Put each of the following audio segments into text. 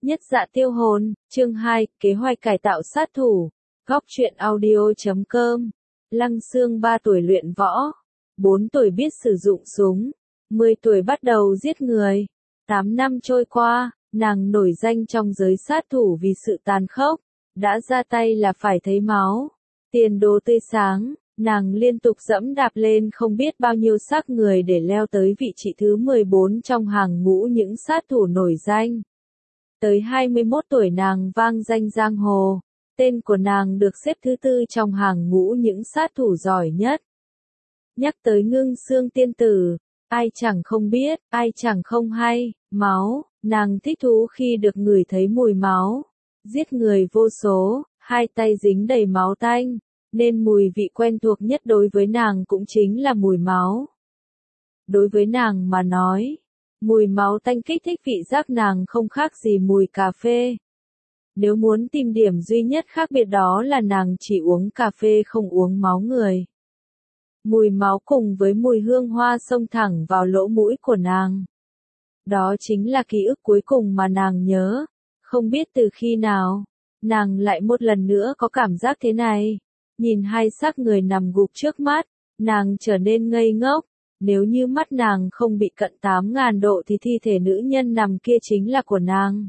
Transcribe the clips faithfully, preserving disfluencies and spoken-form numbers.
Nhất dạ tiêu hồn, chương hai, kế hoạch cải tạo sát thủ. Góc truyện audio.com. Lăng Xương ba tuổi luyện võ, bốn tuổi biết sử dụng súng, mười tuổi bắt đầu giết người. tám năm trôi qua, nàng nổi danh trong giới sát thủ vì sự tàn khốc, đã ra tay là phải thấy máu. Tiền đồ tươi sáng, nàng liên tục dẫm đạp lên không biết bao nhiêu xác người để leo tới vị trí thứ mười bốn trong hàng ngũ những sát thủ nổi danh. Tới hai mươi mốt tuổi nàng vang danh giang hồ, tên của nàng được xếp thứ tư trong hàng ngũ những sát thủ giỏi nhất. Nhắc tới Ngưng Xương tiên tử, ai chẳng không biết, ai chẳng không hay, máu, nàng thích thú khi được ngửi thấy mùi máu. Giết người vô số, hai tay dính đầy máu tanh, nên mùi vị quen thuộc nhất đối với nàng cũng chính là mùi máu. Đối với nàng mà nói, mùi máu tanh kích thích vị giác nàng không khác gì mùi cà phê. Nếu muốn tìm điểm duy nhất khác biệt đó là nàng chỉ uống cà phê không uống máu người. Mùi máu cùng với mùi hương hoa xông thẳng vào lỗ mũi của nàng. Đó chính là ký ức cuối cùng mà nàng nhớ. Không biết từ khi nào, nàng lại một lần nữa có cảm giác thế này. Nhìn hai xác người nằm gục trước mắt, nàng trở nên ngây ngốc. Nếu như mắt nàng không bị cận tám ngàn độ thì thi thể nữ nhân nằm kia chính là của nàng.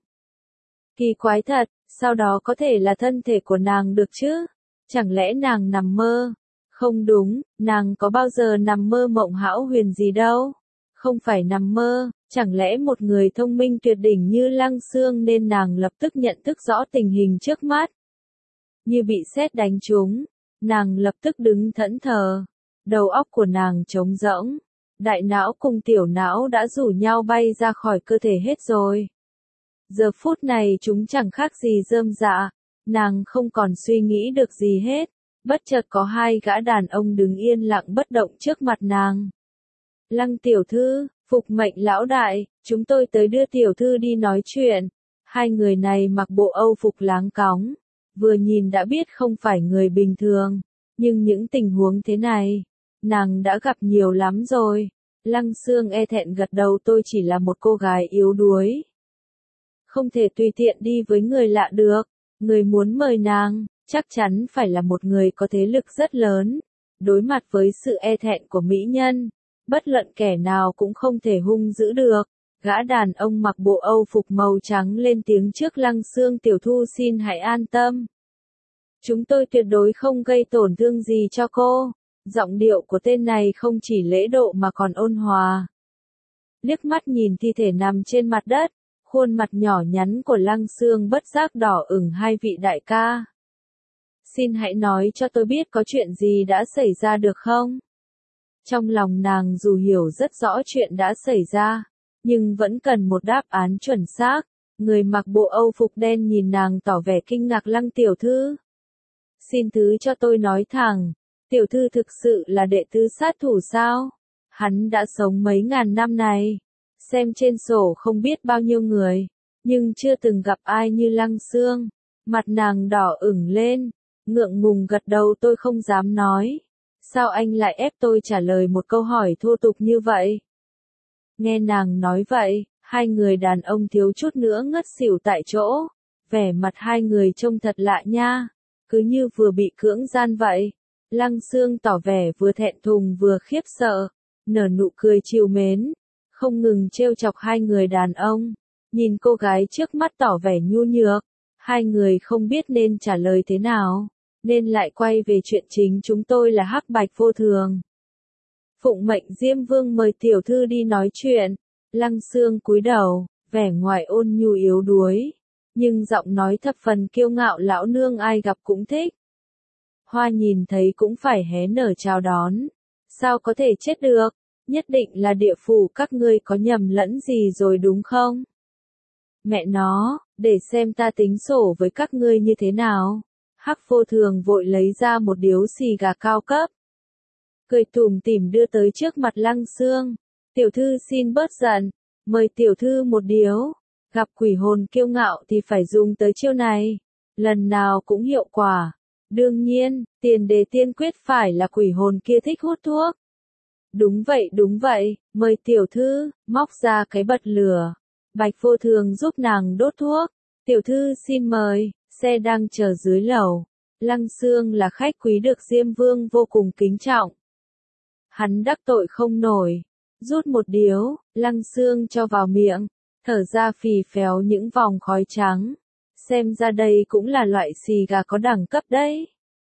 Kỳ quái thật, sao đó có thể là thân thể của nàng được chứ? Chẳng lẽ nàng nằm mơ? Không đúng, nàng có bao giờ nằm mơ mộng hão huyền gì đâu. Không phải nằm mơ, chẳng lẽ một người thông minh tuyệt đỉnh như Lăng Xương nên nàng lập tức nhận thức rõ tình hình trước mắt. Như bị sét đánh trúng, nàng lập tức đứng thẫn thờ. Đầu óc của nàng trống rỗng, đại não cùng tiểu não đã rủ nhau bay ra khỏi cơ thể hết rồi. Giờ phút này chúng chẳng khác gì rơm rạ, nàng không còn suy nghĩ được gì hết, bất chợt có hai gã đàn ông đứng yên lặng bất động trước mặt nàng. Lăng tiểu thư, phục mệnh lão đại, chúng tôi tới đưa tiểu thư đi nói chuyện. Hai người này mặc bộ âu phục láng cóng, vừa nhìn đã biết không phải người bình thường, nhưng những tình huống thế này, nàng đã gặp nhiều lắm rồi. Lăng Xương e thẹn gật đầu, tôi chỉ là một cô gái yếu đuối. Không thể tùy tiện đi với người lạ được, người muốn mời nàng, chắc chắn phải là một người có thế lực rất lớn. Đối mặt với sự e thẹn của mỹ nhân, bất luận kẻ nào cũng không thể hung dữ được. Gã đàn ông mặc bộ âu phục màu trắng lên tiếng trước Lăng Xương, tiểu thư xin hãy an tâm. Chúng tôi tuyệt đối không gây tổn thương gì cho cô. Giọng điệu của tên này không chỉ lễ độ mà còn ôn hòa. Liếc mắt nhìn thi thể nằm trên mặt đất, khuôn mặt nhỏ nhắn của Lăng Xương bất giác đỏ ửng. Hai vị đại ca, xin hãy nói cho tôi biết có chuyện gì đã xảy ra được không? Trong lòng nàng dù hiểu rất rõ chuyện đã xảy ra, nhưng vẫn cần một đáp án chuẩn xác. Người mặc bộ âu phục đen nhìn nàng tỏ vẻ kinh ngạc. Lăng tiểu thư, xin thứ cho tôi nói thẳng, tiểu thư thực sự là đệ tứ sát thủ sao? Hắn đã sống mấy ngàn năm này, xem trên sổ không biết bao nhiêu người, nhưng chưa từng gặp ai như Lăng Xương. Mặt nàng đỏ ửng lên, ngượng ngùng gật đầu, tôi không dám nói. Sao anh lại ép tôi trả lời một câu hỏi thô tục như vậy? Nghe nàng nói vậy, hai người đàn ông thiếu chút nữa ngất xỉu tại chỗ. Vẻ mặt hai người trông thật lạ nha, cứ như vừa bị cưỡng gian vậy. Lăng Xương tỏ vẻ vừa thẹn thùng vừa khiếp sợ, nở nụ cười trìu mến, không ngừng trêu chọc hai người đàn ông. Nhìn cô gái trước mắt tỏ vẻ nhu nhược, hai người không biết nên trả lời thế nào, nên lại quay về chuyện chính. Chúng tôi là Hắc Bạch Vô Thường, phụng mệnh Diêm Vương mời tiểu thư đi nói chuyện. Lăng Xương cúi đầu, vẻ ngoài ôn nhu yếu đuối, nhưng giọng nói thập phần kiêu ngạo. Lão nương ai gặp cũng thích. Hoa nhìn thấy cũng phải hé nở chào đón. Sao có thể chết được? Nhất định là địa phủ các ngươi có nhầm lẫn gì rồi đúng không? Mẹ nó, để xem ta tính sổ với các ngươi như thế nào. Hắc Vô Thường vội lấy ra một điếu xì gà cao cấp, cười tủm tỉm đưa tới trước mặt Lăng Xương. Tiểu thư xin bớt giận, mời tiểu thư một điếu. Gặp quỷ hồn kiêu ngạo thì phải dùng tới chiêu này, lần nào cũng hiệu quả. Đương nhiên, tiền đề tiên quyết phải là quỷ hồn kia thích hút thuốc. Đúng vậy đúng vậy, mời tiểu thư, móc ra cái bật lửa. Bạch Vô Thường giúp nàng đốt thuốc, Tiểu thư xin mời, xe đang chờ dưới lầu. Lăng Xương là khách quý được Diêm Vương vô cùng kính trọng. Hắn đắc tội không nổi. Rút một điếu, Lăng Xương cho vào miệng, thở ra phì phèo những vòng khói trắng. Xem ra đây cũng là loại xì gà có đẳng cấp đấy.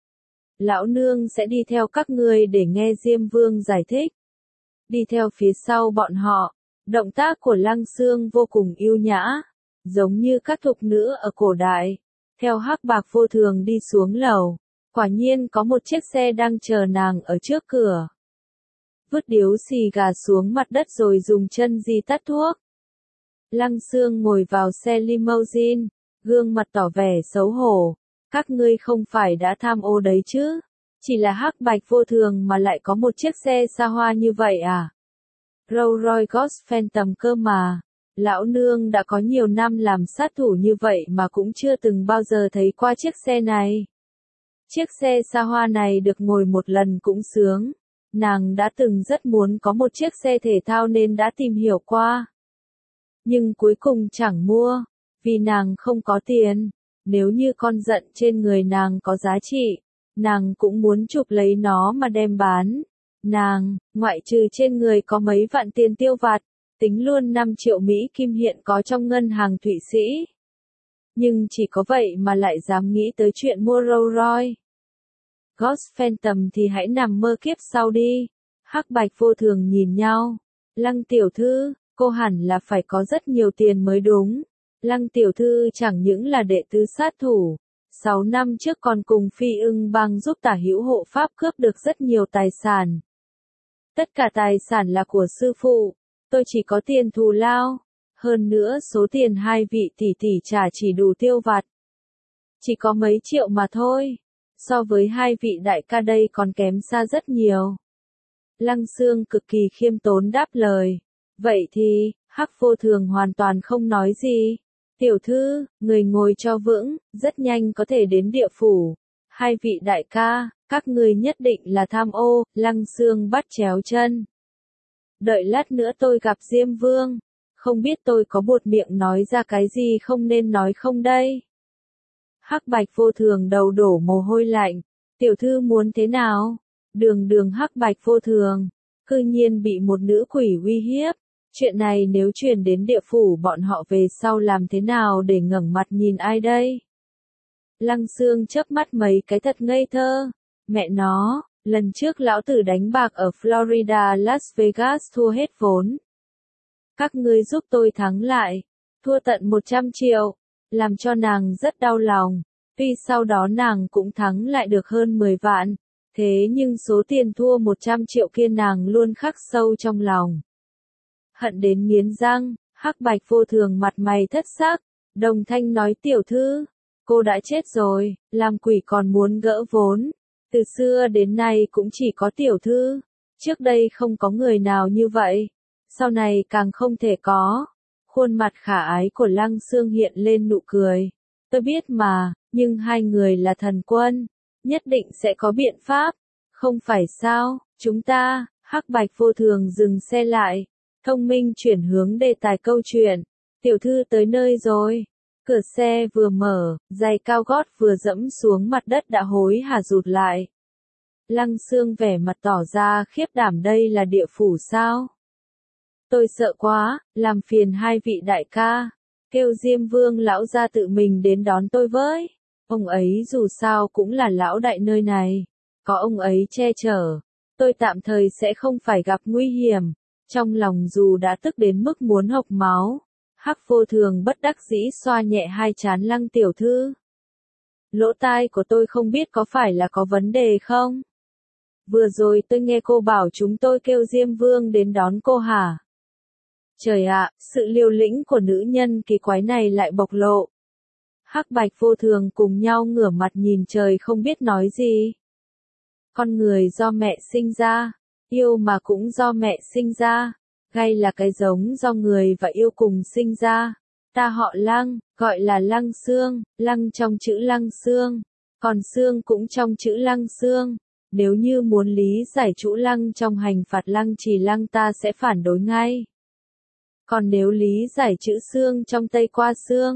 Lão nương sẽ đi theo các ngươi để nghe Diêm Vương giải thích. Đi theo phía sau bọn họ, động tác của Lăng Xương vô cùng yêu nhã, giống như các thục nữ ở cổ đại. Theo Hắc Bạc Vô Thường đi xuống lầu, quả nhiên có một chiếc xe đang chờ nàng ở trước cửa. Vứt điếu xì gà xuống mặt đất rồi dùng chân di tắt thuốc. Lăng Xương ngồi vào xe limousine, gương mặt tỏ vẻ xấu hổ. Các ngươi không phải đã tham ô đấy chứ? Chỉ là Hắc Bạch Vô Thường mà lại có một chiếc xe xa hoa như vậy à? Rolls Royce Ghost Phantom cơ mà. Lão nương đã có nhiều năm làm sát thủ như vậy mà cũng chưa từng bao giờ thấy qua chiếc xe này. Chiếc xe xa hoa này được ngồi một lần cũng sướng. Nàng đã từng rất muốn có một chiếc xe thể thao nên đã tìm hiểu qua. Nhưng cuối cùng chẳng mua, vì nàng không có tiền. Nếu như con giận trên người nàng có giá trị, nàng cũng muốn chụp lấy nó mà đem bán. Nàng, ngoại trừ trên người có mấy vạn tiền tiêu vặt, tính luôn năm triệu Mỹ Kim hiện có trong ngân hàng Thụy Sĩ. Nhưng chỉ có vậy mà lại dám nghĩ tới chuyện mua Rolls Royce. Ghost Phantom thì hãy nằm mơ kiếp sau đi. Hắc Bạch Vô Thường nhìn nhau. Lăng tiểu thư, cô hẳn là phải có rất nhiều tiền mới đúng. Lăng tiểu thư chẳng những là đệ tứ sát thủ. Sáu năm trước còn cùng Phi Ưng Bang giúp Tả Hữu hộ pháp cướp được rất nhiều tài sản. Tất cả tài sản là của sư phụ. Tôi chỉ có tiền thù lao. Hơn nữa số tiền hai vị tỷ tỷ trả chỉ đủ tiêu vặt. Chỉ có mấy triệu mà thôi. So với hai vị đại ca đây còn kém xa rất nhiều. Lăng Xương cực kỳ khiêm tốn đáp lời. Vậy thì, Hắc Vô Thường hoàn toàn không nói gì. Tiểu thư, người ngồi cho vững, rất nhanh có thể đến địa phủ. Hai vị đại ca, các người nhất định là tham ô. Lăng Xương bắt chéo chân. Đợi lát nữa tôi gặp Diêm Vương. Không biết tôi có buột miệng nói ra cái gì không nên nói không đây? Hắc Bạch Vô Thường đầu đổ mồ hôi lạnh. Tiểu thư muốn thế nào? Đường đường Hắc Bạch Vô Thường, cư nhiên bị một nữ quỷ uy hiếp. Chuyện này nếu truyền đến địa phủ bọn họ về sau làm thế nào để ngẩng mặt nhìn ai đây? Lăng Xương chớp mắt mấy cái thật ngây thơ. Mẹ nó, lần trước lão tử đánh bạc ở Florida Las Vegas thua hết vốn. Các ngươi giúp tôi thắng lại. Thua tận một trăm triệu. Làm cho nàng rất đau lòng. Tuy sau đó nàng cũng thắng lại được hơn mười vạn. Thế nhưng số tiền thua một trăm triệu kia nàng luôn khắc sâu trong lòng. Hận đến nghiến răng, Hắc Bạch Vô Thường mặt mày thất sắc. Đồng thanh nói tiểu thư, cô đã chết rồi, làm quỷ còn muốn gỡ vốn. Từ xưa đến nay cũng chỉ có tiểu thư. Trước đây không có người nào như vậy. Sau này càng không thể có. Khuôn mặt khả ái của Lăng Xương hiện lên nụ cười. Tôi biết mà, nhưng hai người là thần quân. Nhất định sẽ có biện pháp. Không phải sao, chúng ta, Hắc Bạch Vô Thường dừng xe lại. Thông minh chuyển hướng đề tài câu chuyện. Tiểu thư tới nơi rồi. Cửa xe vừa mở, giày cao gót vừa dẫm xuống mặt đất đã hối hả rụt lại. Lăng Xương vẻ mặt tỏ ra khiếp đảm, đây là địa phủ sao? Tôi sợ quá, làm phiền hai vị đại ca. Kêu Diêm Vương lão ra tự mình đến đón tôi với. Ông ấy dù sao cũng là lão đại nơi này. Có ông ấy che chở. Tôi tạm thời sẽ không phải gặp nguy hiểm. Trong lòng dù đã tức đến mức muốn hộc máu. Hắc Vô Thường bất đắc dĩ xoa nhẹ hai trán Lăng tiểu thư. Lỗ tai của tôi không biết có phải là có vấn đề không? Vừa rồi tôi nghe cô bảo chúng tôi kêu Diêm Vương đến đón cô hả? Trời ạ, sự liều lĩnh của nữ nhân kỳ quái này lại bộc lộ. Hắc Bạch Vô Thường cùng nhau ngửa mặt nhìn trời không biết nói gì. Con người do mẹ sinh ra, yêu mà cũng do mẹ sinh ra, gay là cái giống do người và yêu cùng sinh ra. Ta họ Lăng, gọi là Lăng Xương, Lăng trong chữ Lăng Xương, còn Xương cũng trong chữ Lăng Xương. Nếu như muốn lý giải chữ Lăng trong hành phạt Lăng Trì Lăng ta sẽ phản đối ngay. Còn nếu lý giải chữ Xương trong Tây Qua Xương,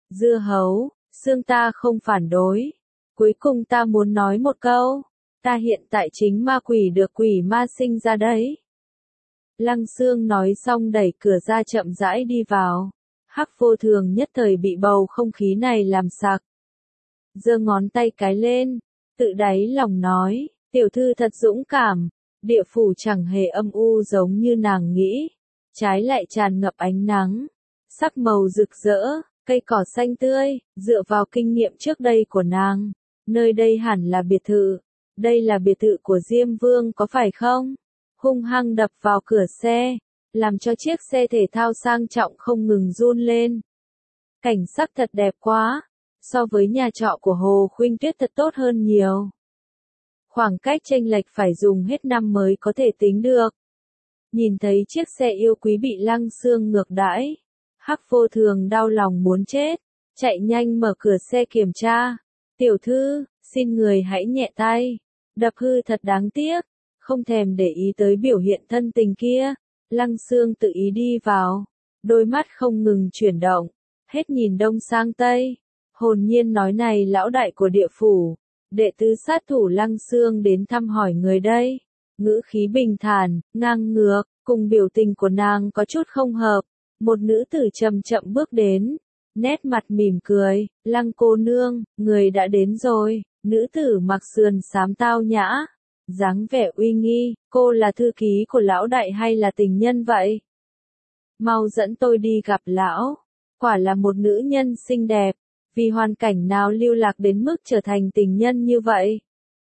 Dưa hấu, xương ta không phản đối. Cuối cùng ta muốn nói một câu. Ta hiện tại chính ma quỷ được quỷ ma sinh ra đấy. Lăng Xương nói xong đẩy cửa ra chậm rãi đi vào. Hắc Vô Thường nhất thời bị bầu không khí này làm sặc. Giơ ngón tay cái lên, tự đáy lòng nói, tiểu thư thật dũng cảm, địa phủ chẳng hề âm u giống như nàng nghĩ, trái lại tràn ngập ánh nắng, sắc màu rực rỡ, cây cỏ xanh tươi, dựa vào kinh nghiệm trước đây của nàng, nơi đây hẳn là biệt thự, đây là biệt thự của Diêm Vương có phải không? Hung hăng đập vào cửa xe, làm cho chiếc xe thể thao sang trọng không ngừng run lên. Cảnh sắc thật đẹp quá, so với nhà trọ của Hồ Khuynh Tuyết thật tốt hơn nhiều. Khoảng cách chênh lệch phải dùng hết năm mới có thể tính được. Nhìn thấy chiếc xe yêu quý bị Lăng Xương ngược đãi, Hắc Vô Thường đau lòng muốn chết, chạy nhanh mở cửa xe kiểm tra. Tiểu thư, xin người hãy nhẹ tay, đập hư thật đáng tiếc, không thèm để ý tới biểu hiện thân tình kia. Lăng Xương tự ý đi vào, đôi mắt không ngừng chuyển động, hết nhìn đông sang tây, hồn nhiên nói này lão đại của địa phủ, đệ tứ sát thủ Lăng Xương đến thăm hỏi người đây, ngữ khí bình thản, ngang ngược, cùng biểu tình của nàng có chút không hợp, một nữ tử chậm chậm bước đến, nét mặt mỉm cười, Lăng cô nương, người đã đến rồi, nữ tử mặc sườn xám tao nhã. Dáng vẻ uy nghi, cô là thư ký của lão đại hay là tình nhân vậy? Mau dẫn tôi đi gặp lão. Quả là một nữ nhân xinh đẹp, vì hoàn cảnh nào lưu lạc đến mức trở thành tình nhân như vậy?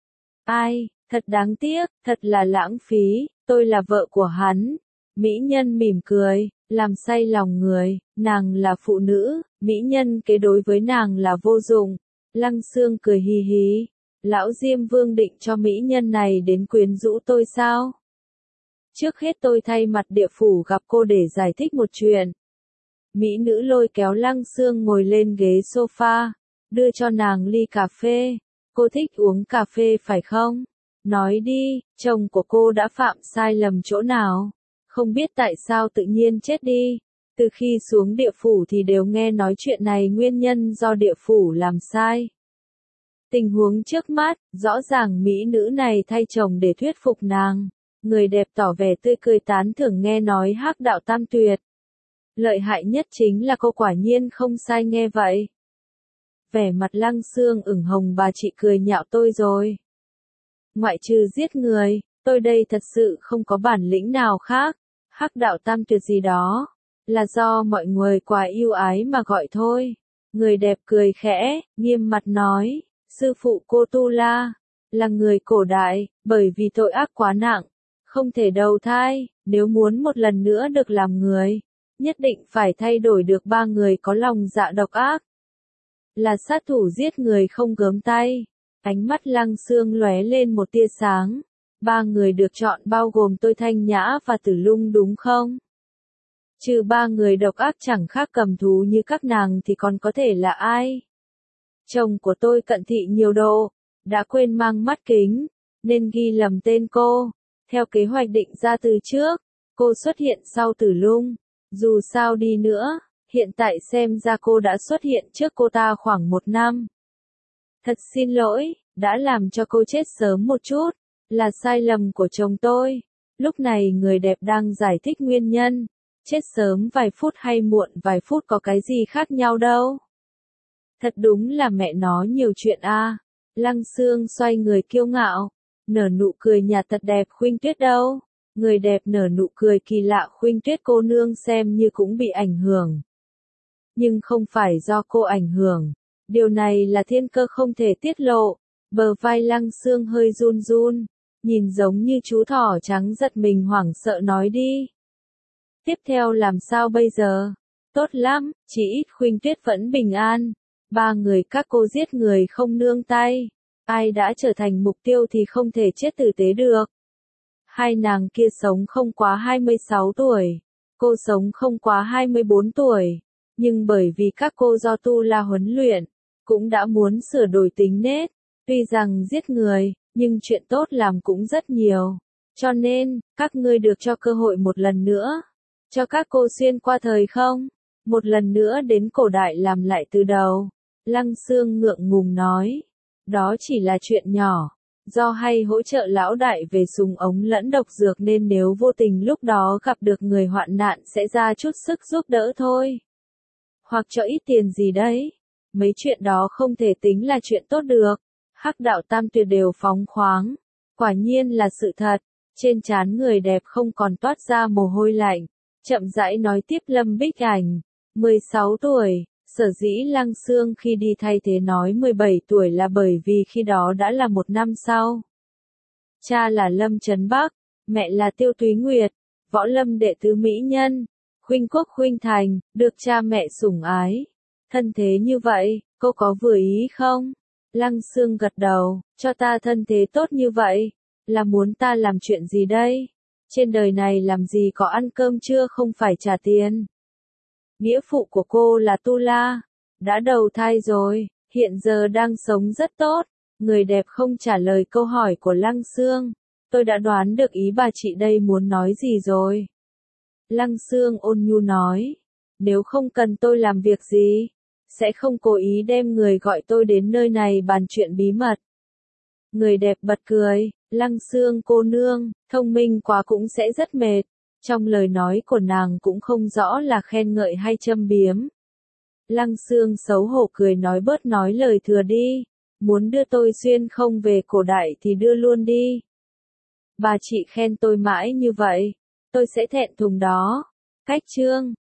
Ai, thật đáng tiếc, thật là lãng phí, tôi là vợ của hắn. Mỹ nhân mỉm cười, làm say lòng người, nàng là phụ nữ, mỹ nhân kế đối với nàng là vô dụng. Lăng Xương cười hì hì. Lão Diêm Vương định cho mỹ nhân này đến quyến rũ tôi sao? Trước hết tôi thay mặt địa phủ gặp cô để giải thích một chuyện. Mỹ nữ lôi kéo Lăng Xương ngồi lên ghế sofa, đưa cho nàng ly cà phê. Cô thích uống cà phê phải không? Nói đi, chồng của cô đã phạm sai lầm chỗ nào? Không biết tại sao tự nhiên chết đi. Từ khi xuống địa phủ thì đều nghe nói chuyện này nguyên nhân do địa phủ làm sai. Tình huống trước mắt, rõ ràng mỹ nữ này thay chồng để thuyết phục nàng. Người đẹp tỏ vẻ tươi cười tán thưởng nghe nói Hắc đạo tam tuyệt. Lợi hại nhất chính là cô quả nhiên không sai nghe vậy. Vẻ mặt Lăng Xương ửng hồng, bà chị cười nhạo tôi rồi. Ngoại trừ giết người, tôi đây thật sự không có bản lĩnh nào khác. Hắc đạo tam tuyệt gì đó, là do mọi người quá yêu ái mà gọi thôi. Người đẹp cười khẽ, nghiêm mặt nói. Sư phụ cô Tu La, là người cổ đại, bởi vì tội ác quá nặng, không thể đầu thai, nếu muốn một lần nữa được làm người, nhất định phải thay đổi được ba người có lòng dạ độc ác. Là sát thủ giết người không gớm tay, ánh mắt Lăng Xương lóe lên một tia sáng. Ba người được chọn bao gồm tôi Thanh Nhã và Tử Lung đúng không? Trừ ba người độc ác chẳng khác cầm thú như các nàng thì còn có thể là ai? Chồng của tôi cận thị nhiều độ, đã quên mang mắt kính, nên ghi lầm tên cô. Theo kế hoạch định ra từ trước, cô xuất hiện sau Tử Lung. Dù sao đi nữa, hiện tại xem ra cô đã xuất hiện trước cô ta khoảng một năm. Thật xin lỗi, đã làm cho cô chết sớm một chút, là sai lầm của chồng tôi. Lúc này người đẹp đang giải thích nguyên nhân, chết sớm vài phút hay muộn vài phút có cái gì khác nhau đâu. Thật đúng là mẹ nó nhiều chuyện a. À. Lăng Xương xoay người kiêu ngạo, nở nụ cười nhạt thật đẹp. Khuynh Tuyết đâu? Người đẹp nở nụ cười kỳ lạ. Khuynh Tuyết cô nương xem như cũng bị ảnh hưởng. Nhưng không phải do cô ảnh hưởng. Điều này là thiên cơ không thể tiết lộ. Bờ vai Lăng Xương hơi run run, nhìn giống như chú thỏ trắng giật mình hoảng sợ nói đi. Tiếp theo làm sao bây giờ? Tốt lắm, chỉ ít Khuynh Tuyết vẫn bình an. Ba người các cô giết người không nương tay. Ai đã trở thành mục tiêu thì không thể chết tử tế được. Hai nàng kia sống không quá hai mươi sáu tuổi. Cô sống không quá hai mươi bốn tuổi. Nhưng bởi vì các cô do Tu La huấn luyện, cũng đã muốn sửa đổi tính nết. Tuy rằng giết người, nhưng chuyện tốt làm cũng rất nhiều. Cho nên, các ngươi được cho cơ hội một lần nữa. Cho các cô xuyên qua thời không. Một lần nữa đến cổ đại làm lại từ đầu. Lăng Xương ngượng ngùng nói. Đó chỉ là chuyện nhỏ. Do hay hỗ trợ lão đại về súng ống lẫn độc dược nên nếu vô tình lúc đó gặp được người hoạn nạn sẽ ra chút sức giúp đỡ thôi. Hoặc cho ít tiền gì đấy. Mấy chuyện đó không thể tính là chuyện tốt được. Hắc đạo tam tuyệt đều phóng khoáng. Quả nhiên là sự thật. Trên trán người đẹp không còn toát ra mồ hôi lạnh. Chậm rãi nói tiếp Lâm Bích Ảnh. mười sáu tuổi. Sở dĩ Lăng Xương khi đi thay thế nói mười bảy tuổi là bởi vì khi đó đã là một năm sau. Cha là Lâm Trấn Bắc, mẹ là Tiêu Túy Nguyệt, võ lâm đệ tứ mỹ nhân, khuynh quốc khuynh thành, được cha mẹ sủng ái. Thân thế như vậy, cô có vừa ý không? Lăng Xương gật đầu, cho ta thân thế tốt như vậy, là muốn ta làm chuyện gì đây? Trên đời này làm gì có ăn cơm trưa không phải trả tiền. Nghĩa phụ của cô là Tu La, đã đầu thai rồi, hiện giờ đang sống rất tốt. Người đẹp không trả lời câu hỏi của Lăng Xương. Tôi đã đoán được ý bà chị đây muốn nói gì rồi. Lăng Xương ôn nhu nói, nếu không cần tôi làm việc gì, sẽ không cố ý đem người gọi tôi đến nơi này bàn chuyện bí mật. Người đẹp bật cười, Lăng Xương cô nương, thông minh quá cũng sẽ rất mệt. Trong lời nói của nàng cũng không rõ là khen ngợi hay châm biếm. Lăng Xương xấu hổ cười nói bớt nói lời thừa đi. Muốn đưa tôi xuyên không về cổ đại thì đưa luôn đi. Bà chị khen tôi mãi như vậy, tôi sẽ thẹn thùng đó. Cách chương